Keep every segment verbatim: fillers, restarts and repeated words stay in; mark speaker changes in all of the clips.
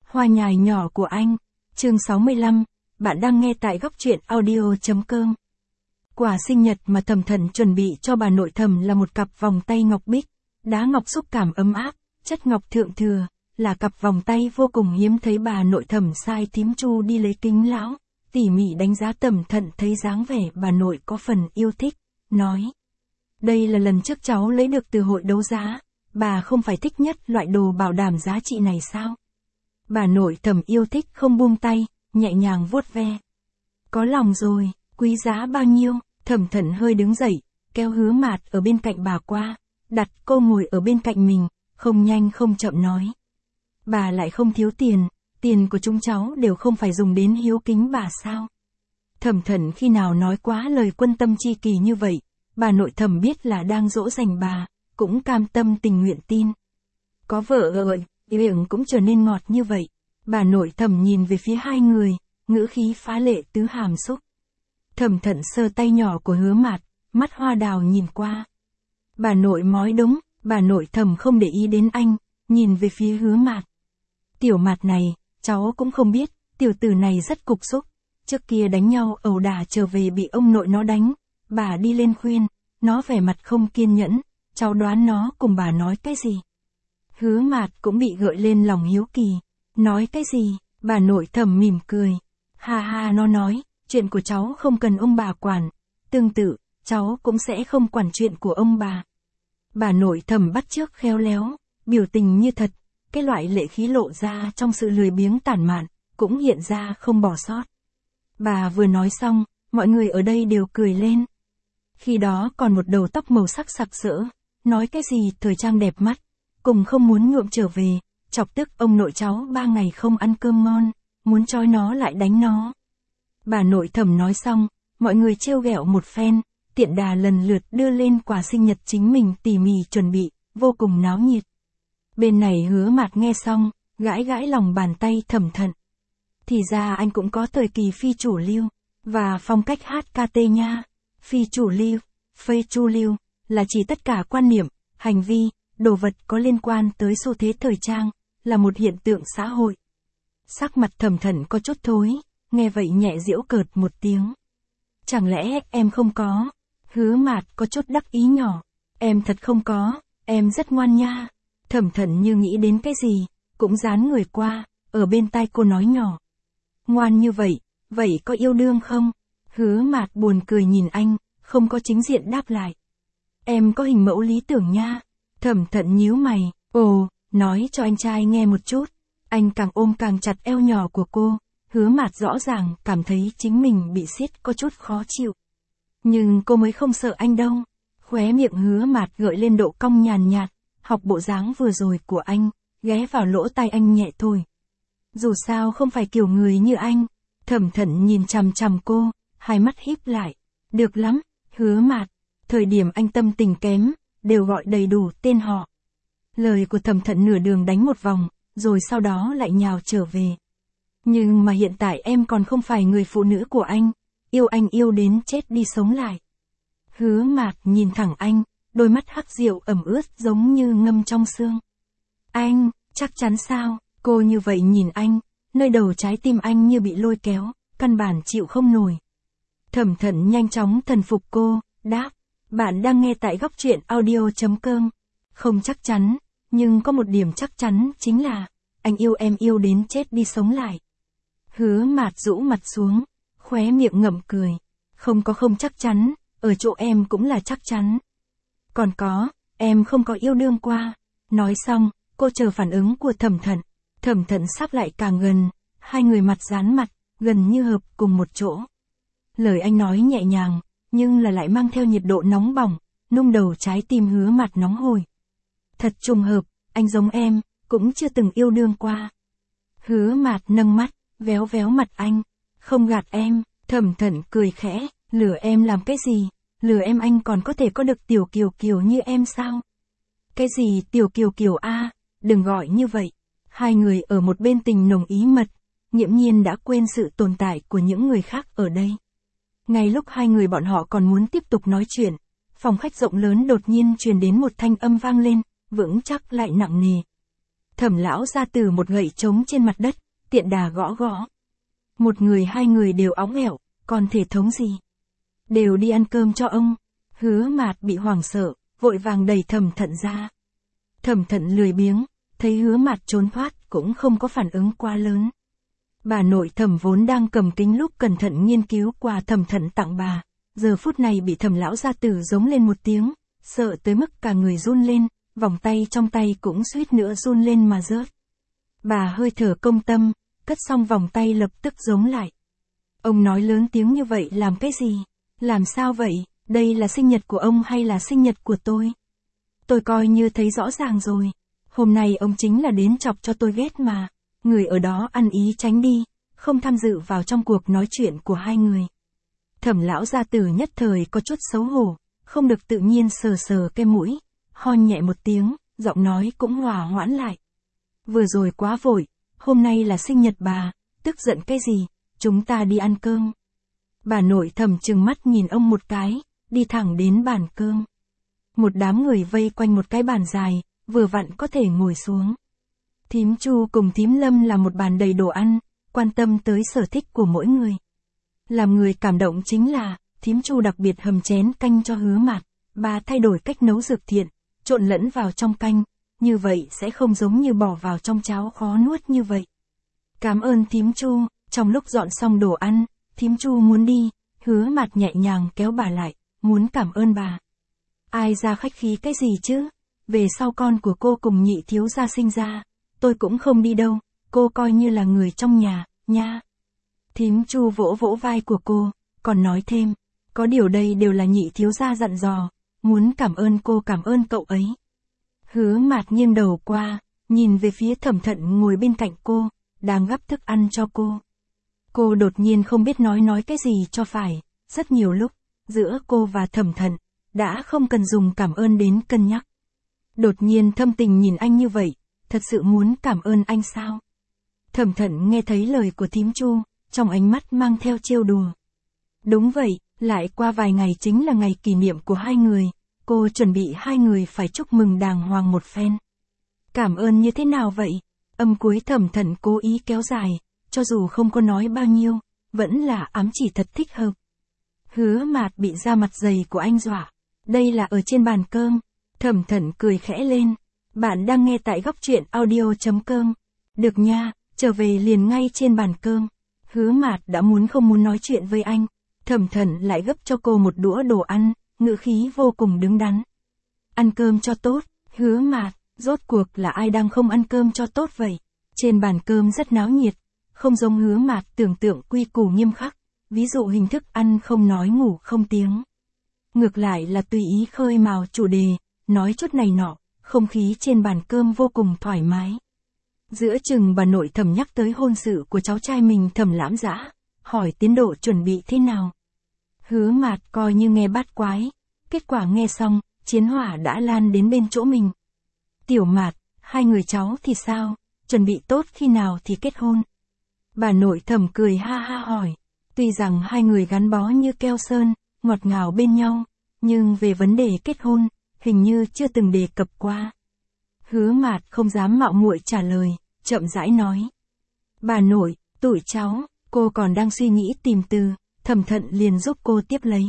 Speaker 1: Hoa nhài nhỏ của anh, chương sáu mươi lăm, bạn đang nghe tại góc truyện audio chấm com. Quà sinh nhật mà Thẩm Thận chuẩn bị cho bà nội Thẩm là một cặp vòng tay ngọc bích, đá ngọc xúc cảm ấm áp, chất ngọc thượng thừa, là cặp vòng tay vô cùng hiếm thấy. Bà nội Thẩm sai thím Chu đi lấy kính lão, tỉ mỉ đánh giá Thẩm Thận, thấy dáng vẻ bà nội có phần yêu thích, nói: đây là lần trước cháu lấy được từ hội đấu giá, bà không phải thích nhất loại đồ bảo đảm giá trị này sao? Bà nội Thẩm yêu thích không buông tay, nhẹ nhàng vuốt ve. Có lòng rồi, quý giá bao nhiêu? Thẩm Thận hơi đứng dậy, kéo Hứa Mạt ở bên cạnh bà qua, đặt cô ngồi ở bên cạnh mình, không nhanh không chậm nói: bà lại không thiếu tiền, tiền của chúng cháu đều không phải dùng đến hiếu kính bà sao? Thẩm Thận khi nào nói quá lời quân tâm chi kỳ như vậy, bà nội Thẩm biết là đang dỗ dành bà, cũng cam tâm tình nguyện tin. Có vợ rồi, miệng cũng trở nên ngọt như vậy. Bà nội Thẩm nhìn về phía hai người, ngữ khí phá lệ tứ hàm xúc. Thẩm Thận sờ tay nhỏ của Hứa Mạt, mắt hoa đào nhìn qua. Bà nội nói đúng, bà nội Thẩm không để ý đến anh, nhìn về phía Hứa Mạt. Tiểu Mạt này, cháu cũng không biết, tiểu tử này rất cục xúc. Trước kia đánh nhau ẩu đả trở về bị ông nội nó đánh, bà đi lên khuyên, nó vẻ mặt không kiên nhẫn, cháu đoán nó cùng bà nói cái gì? Hứa Mạt cũng bị gợi lên lòng hiếu kỳ. Nói cái gì? Bà nội Thẩm mỉm cười. Ha ha, nó nói, chuyện của cháu không cần ông bà quản. Tương tự, cháu cũng sẽ không quản chuyện của ông bà. Bà nội Thẩm bắt chước khéo léo, biểu tình như thật, cái loại lệ khí lộ ra trong sự lười biếng tản mạn, cũng hiện ra không bỏ sót. Bà vừa nói xong, mọi người ở đây đều cười lên. Khi đó còn một đầu tóc màu sắc sặc sỡ, nói cái gì thời trang đẹp mắt, cùng không muốn nhuộm trở về, chọc tức ông nội cháu ba ngày không ăn cơm ngon, muốn trói nó lại đánh nó. Bà nội Thẩm nói xong, mọi người trêu ghẹo một phen, tiện đà lần lượt đưa lên quà sinh nhật chính mình tỉ mỉ chuẩn bị, vô cùng náo nhiệt. Bên này Hứa Mạt nghe xong, gãi gãi lòng bàn tay Thẩm Thận. Thì ra anh cũng có thời kỳ phi chủ lưu, và phong cách hát ca tê nha. Phi chủ lưu, phê chu lưu, là chỉ tất cả quan niệm, hành vi, đồ vật có liên quan tới xu thế thời trang, là một hiện tượng xã hội. Sắc mặt Thẩm Thận có chút thối, nghe vậy nhẹ giễu cợt một tiếng. Chẳng lẽ em không có? Hứa Mạt có chút đắc ý nhỏ. Em thật không có, em rất ngoan nha. Thẩm Thận như nghĩ đến cái gì, cũng dán người qua, ở bên tai cô nói nhỏ. Ngoan như vậy, vậy có yêu đương không? Hứa Mạt buồn cười nhìn anh, không có chính diện đáp lại. Em có hình mẫu lý tưởng nha. Thẩm Thận nhíu mày, ồ, nói cho anh trai nghe một chút. Anh càng ôm càng chặt eo nhỏ của cô, Hứa Mạt rõ ràng cảm thấy chính mình bị siết có chút khó chịu. Nhưng cô mới không sợ anh đâu. Khóe miệng Hứa Mạt gợi lên độ cong nhàn nhạt, học bộ dáng vừa rồi của anh, ghé vào lỗ tai anh nhẹ thôi. Dù sao không phải kiểu người như anh. Thẩm Thận nhìn chằm chằm cô, hai mắt híp lại. Được lắm, Hứa Mạt. Thời điểm anh tâm tình kém, đều gọi đầy đủ tên họ. Lời của Thẩm Thận nửa đường đánh một vòng, rồi sau đó lại nhào trở về. Nhưng mà hiện tại em còn không phải người phụ nữ của anh, yêu anh yêu đến chết đi sống lại. Hứa Mạt nhìn thẳng anh, đôi mắt hắc rượu ẩm ướt giống như ngâm trong xương. Anh, chắc chắn sao? Cô như vậy nhìn anh, nơi đầu trái tim anh như bị lôi kéo, căn bản chịu không nổi. Thẩm Thận nhanh chóng thần phục cô, đáp, bạn đang nghe tại góc truyện audio chấm com. Không chắc chắn, nhưng có một điểm chắc chắn chính là, anh yêu em yêu đến chết đi sống lại. Hứa Mạt rũ mặt xuống, khóe miệng ngậm cười. Không có không chắc chắn, ở chỗ em cũng là chắc chắn. Còn có, em không có yêu đương qua. Nói xong, cô chờ phản ứng của Thẩm Thận. Thẩm Thận sắp lại càng gần, hai người mặt dán mặt, gần như hợp cùng một chỗ. Lời anh nói nhẹ nhàng, nhưng là lại mang theo nhiệt độ nóng bỏng, nung đầu trái tim Hứa Mạt nóng hổi. Thật trùng hợp, anh giống em, cũng chưa từng yêu đương qua. Hứa Mạt nâng mắt, véo véo mặt anh. Không gạt em. Thẩm Thận cười khẽ, lừa em làm cái gì? Lừa em anh còn có thể có được tiểu kiều kiều như em sao? Cái gì tiểu kiều kiều a? Đừng gọi như vậy. Hai người ở một bên tình nồng ý mật, nghiễm nhiên đã quên sự tồn tại của những người khác ở đây. Ngay lúc hai người bọn họ còn muốn tiếp tục nói chuyện, phòng khách rộng lớn đột nhiên truyền đến một thanh âm vang lên, vững chắc lại nặng nề. Thẩm lão ra từ một gậy trống trên mặt đất, tiện đà gõ gõ. Một người hai người đều óng ẻo, còn thể thống gì? Đều đi ăn cơm cho ông. Hứa Mạt bị hoảng sợ, vội vàng đẩy Thẩm Thận ra. Thẩm Thận lười biếng, thấy Hứa Mạt trốn thoát cũng không có phản ứng quá lớn. Bà nội Thẩm vốn đang cầm kính lúp cẩn thận nghiên cứu quà Thẩm Thận tặng bà, giờ phút này bị Thẩm lão gia tử giống lên một tiếng, sợ tới mức cả người run lên, vòng tay trong tay cũng suýt nữa run lên mà rớt. Bà hơi thở công tâm, cất xong vòng tay lập tức giống lại. Ông nói lớn tiếng như vậy làm cái gì? Làm sao vậy? Đây là sinh nhật của ông hay là sinh nhật của tôi? Tôi coi như thấy rõ ràng rồi. Hôm nay ông chính là đến chọc cho tôi ghét mà. Người ở đó ăn ý tránh đi, không tham dự vào trong cuộc nói chuyện của hai người. Thẩm lão gia tử nhất thời có chút xấu hổ, không được tự nhiên sờ sờ cái mũi, ho nhẹ một tiếng, giọng nói cũng hòa hoãn lại. Vừa rồi quá vội, hôm nay là sinh nhật bà, tức giận cái gì, chúng ta đi ăn cơm. Bà nội Thẩm trừng mắt nhìn ông một cái, đi thẳng đến bàn cơm. Một đám người vây quanh một cái bàn dài, vừa vặn có thể ngồi xuống. Thím Chu cùng thím Lâm là một bàn đầy đồ ăn, quan tâm tới sở thích của mỗi người. Làm người cảm động chính là, thím Chu đặc biệt hầm chén canh cho Hứa Mạt, bà thay đổi cách nấu dược thiện, trộn lẫn vào trong canh, như vậy sẽ không giống như bỏ vào trong cháo khó nuốt như vậy. Cảm ơn thím Chu. Trong lúc dọn xong đồ ăn, thím Chu muốn đi, Hứa Mạt nhẹ nhàng kéo bà lại, muốn cảm ơn bà. Ai ra khách khí cái gì chứ? Về sau con của cô cùng nhị thiếu gia sinh ra, tôi cũng không đi đâu, cô coi như là người trong nhà, nha. Thím Chu vỗ vỗ vai của cô, còn nói thêm, có điều đây đều là nhị thiếu gia dặn dò, muốn cảm ơn cô cảm ơn cậu ấy. Hứa Mạt nghiêng đầu qua, nhìn về phía Thẩm Thận ngồi bên cạnh cô, đang gắp thức ăn cho cô. Cô đột nhiên không biết nói nói cái gì cho phải, rất nhiều lúc, giữa cô và Thẩm Thận, đã không cần dùng cảm ơn đến cân nhắc. Đột nhiên thâm tình nhìn anh như vậy, thật sự muốn cảm ơn anh sao? Thẩm Thận nghe thấy lời của thím Chu, trong ánh mắt mang theo trêu đùa. Đúng vậy, lại qua vài ngày chính là ngày kỷ niệm của hai người, cô chuẩn bị hai người phải chúc mừng đàng hoàng một phen. Cảm ơn như thế nào vậy? Âm cuối Thẩm Thận cố ý kéo dài, cho dù không có nói bao nhiêu, vẫn là ám chỉ thật thích hợp. Hứa Mạt bị da mặt dày của anh dọa. Đây là ở trên bàn cơm. Thẩm Thận cười khẽ lên. Bạn đang nghe tại góc truyện audio chấm com. Được nha, trở về liền ngay trên bàn cơm. Hứa Mạt đã muốn không muốn nói chuyện với anh. Thẩm Thận lại gấp cho cô một đũa đồ ăn, ngữ khí vô cùng đứng đắn. Ăn cơm cho tốt, Hứa Mạt, rốt cuộc là ai đang không ăn cơm cho tốt vậy? Trên bàn cơm rất náo nhiệt, không giống Hứa Mạt tưởng tượng quy củ nghiêm khắc, ví dụ hình thức ăn không nói ngủ không tiếng. Ngược lại là tùy ý khơi mào chủ đề, nói chút này nọ, không khí trên bàn cơm vô cùng thoải mái. Giữa chừng bà nội Thẩm nhắc tới hôn sự của cháu trai mình Thẩm Lãm Dã, hỏi tiến độ chuẩn bị thế nào. Hứa Mạt coi như nghe bát quái, kết quả nghe xong, chiến hỏa đã lan đến bên chỗ mình. Tiểu Mạt, hai người cháu thì sao, chuẩn bị tốt khi nào thì kết hôn? Bà nội Thẩm cười ha ha hỏi, tuy rằng hai người gắn bó như keo sơn, ngọt ngào bên nhau, nhưng về vấn đề kết hôn, hình như chưa từng đề cập qua. Hứa Mạt không dám mạo muội trả lời, chậm rãi nói. Bà nội, tụi cháu, cô còn đang suy nghĩ tìm từ, Thẩm Thận liền giúp cô tiếp lấy.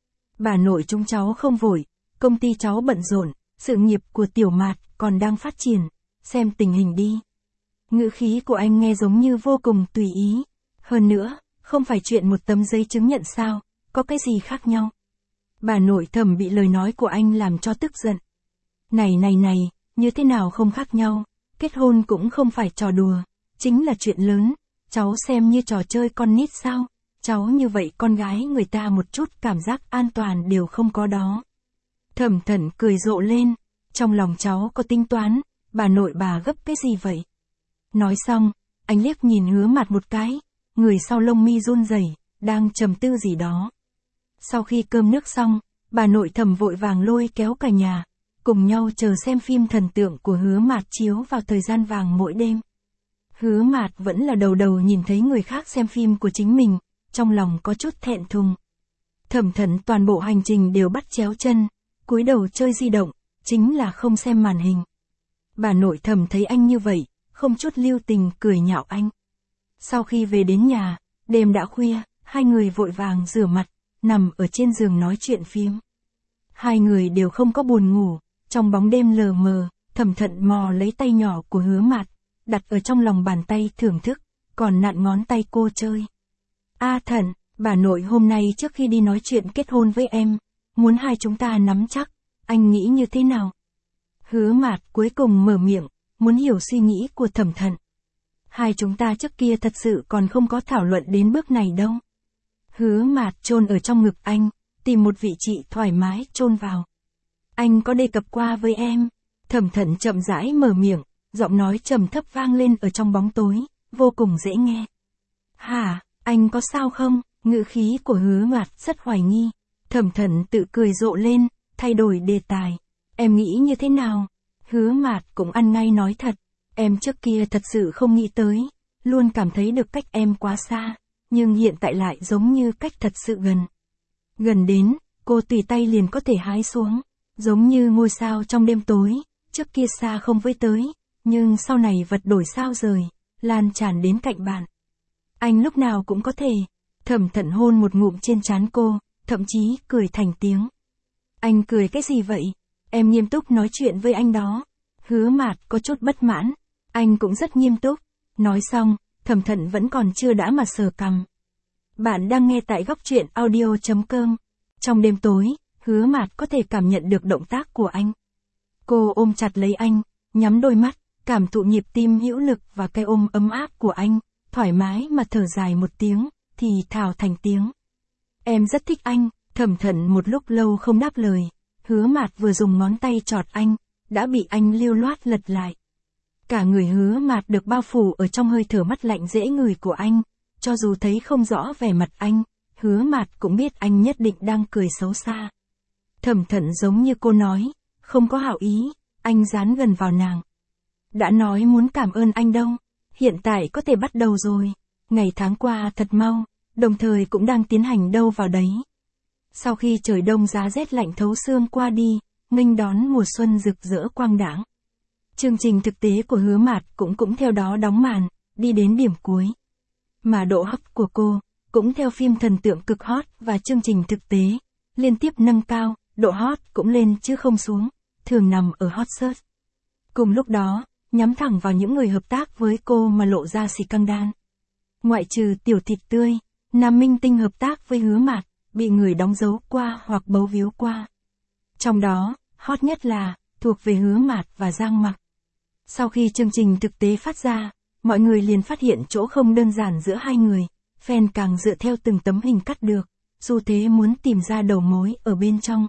Speaker 1: Bà nội chúng cháu không vội, công ty cháu bận rộn, sự nghiệp của Tiểu Mạt còn đang phát triển, xem tình hình đi. Ngữ khí của anh nghe giống như vô cùng tùy ý. Hơn nữa, không phải chuyện một tấm giấy chứng nhận sao, có cái gì khác nhau. Bà nội Thẩm bị lời nói của anh làm cho tức giận. Này này này, như thế nào không khác nhau, kết hôn cũng không phải trò đùa, chính là chuyện lớn, cháu xem như trò chơi con nít sao, cháu như vậy con gái người ta một chút cảm giác an toàn đều không có đó. Thẩm Thận cười rộ lên, trong lòng cháu có tính toán, bà nội bà gấp cái gì vậy? Nói xong, anh liếc nhìn Hứa Mạt một cái, người sau lông mi run rẩy, đang trầm tư gì đó. Sau khi cơm nước xong, bà nội Thẩm vội vàng lôi kéo cả nhà, cùng nhau chờ xem phim thần tượng của Hứa Mạt chiếu vào thời gian vàng mỗi đêm. Hứa Mạt vẫn là đầu đầu nhìn thấy người khác xem phim của chính mình, trong lòng có chút thẹn thùng. Thẩm Thận toàn bộ hành trình đều bắt chéo chân, cúi đầu chơi di động, chính là không xem màn hình. Bà nội thầm thấy anh như vậy, không chút lưu tình cười nhạo anh. Sau khi về đến nhà, đêm đã khuya, hai người vội vàng rửa mặt, nằm ở trên giường nói chuyện phiếm. Hai người đều không có buồn ngủ, trong bóng đêm lờ mờ, Thẩm Thận mò lấy tay nhỏ của Hứa Mạt, đặt ở trong lòng bàn tay thưởng thức, còn nặn ngón tay cô chơi. A Thận, bà nội hôm nay trước khi đi nói chuyện kết hôn với em, muốn hai chúng ta nắm chắc, anh nghĩ như thế nào? Hứa Mạt cuối cùng mở miệng, muốn hiểu suy nghĩ của Thẩm Thận. Hai chúng ta trước kia thật sự còn không có thảo luận đến bước này đâu. Hứa Mạt chôn ở trong ngực anh, tìm một vị trí thoải mái chôn vào. Anh có đề cập qua với em. Thẩm Thận chậm rãi mở miệng, giọng nói trầm thấp vang lên ở trong bóng tối, vô cùng dễ nghe. Hả, anh có sao không? Ngữ khí của Hứa Mạt rất hoài nghi. Thẩm Thận tự cười rộ lên, thay đổi đề tài. Em nghĩ như thế nào? Hứa Mạt cũng ăn ngay nói thật. Em trước kia thật sự không nghĩ tới, luôn cảm thấy được cách em quá xa, nhưng hiện tại lại giống như cách thật sự gần. Gần đến, cô tùy tay liền có thể hái xuống, giống như ngôi sao trong đêm tối, trước kia xa không với tới, nhưng sau này vật đổi sao rời, lan tràn đến cạnh bạn. Anh lúc nào cũng có thể. Thẩm Thận hôn một ngụm trên trán cô, thậm chí cười thành tiếng. Anh cười cái gì vậy? Em nghiêm túc nói chuyện với anh đó. Hứa Mạt có chút bất mãn. Anh cũng rất nghiêm túc. Nói xong, Thẩm Thận vẫn còn chưa đã mà sờ cằm. Bạn đang nghe tại góc truyện audio chấm com. Trong đêm tối, Hứa Mạt có thể cảm nhận được động tác của anh. Cô ôm chặt lấy anh, nhắm đôi mắt, cảm thụ nhịp tim hữu lực và cái ôm ấm áp của anh, thoải mái mà thở dài một tiếng, thì thào thành tiếng. Em rất thích anh. Thẩm Thận một lúc lâu không đáp lời. Hứa Mạt vừa dùng ngón tay chọt anh, đã bị anh lưu loát lật lại. Cả người Hứa Mạt được bao phủ ở trong hơi thở mắt lạnh dễ ngửi của anh, cho dù thấy không rõ vẻ mặt anh, Hứa Mạt cũng biết anh nhất định đang cười xấu xa. Thẩm Thận giống như cô nói, không có hảo ý, anh dán gần vào nàng. Đã nói muốn cảm ơn anh đâu, hiện tại có thể bắt đầu rồi, ngày tháng qua thật mau, đồng thời cũng đang tiến hành đâu vào đấy. Sau khi trời đông giá rét lạnh thấu xương qua đi, nghênh đón mùa xuân rực rỡ quang đãng. Chương trình thực tế của Hứa Mạt cũng cũng theo đó đóng màn, đi đến điểm cuối. Mà độ hot của cô, cũng theo phim thần tượng cực hot và chương trình thực tế, liên tiếp nâng cao, độ hot cũng lên chứ không xuống, thường nằm ở hot search. Cùng lúc đó, nhắm thẳng vào những người hợp tác với cô mà lộ ra scandal. Ngoại trừ Tiểu Thịt Tươi, nam minh tinh hợp tác với Hứa Mạt, bị người đóng dấu qua hoặc bấu víu qua. Trong đó, hot nhất là, thuộc về Hứa Mạt và Giang Mặc. Sau khi chương trình thực tế phát ra, mọi người liền phát hiện chỗ không đơn giản giữa hai người, fan càng dựa theo từng tấm hình cắt được, xu thế muốn tìm ra đầu mối ở bên trong.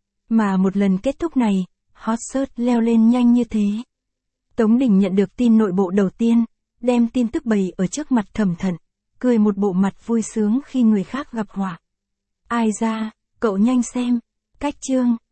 Speaker 1: Mà một lần kết thúc này, hot search leo lên nhanh như thế. Tống Đình nhận được tin nội bộ đầu tiên, đem tin tức bày ở trước mặt Thẩm Thận, cười một bộ mặt vui sướng khi người khác gặp họa. Ai ra, cậu nhanh xem, cách chương.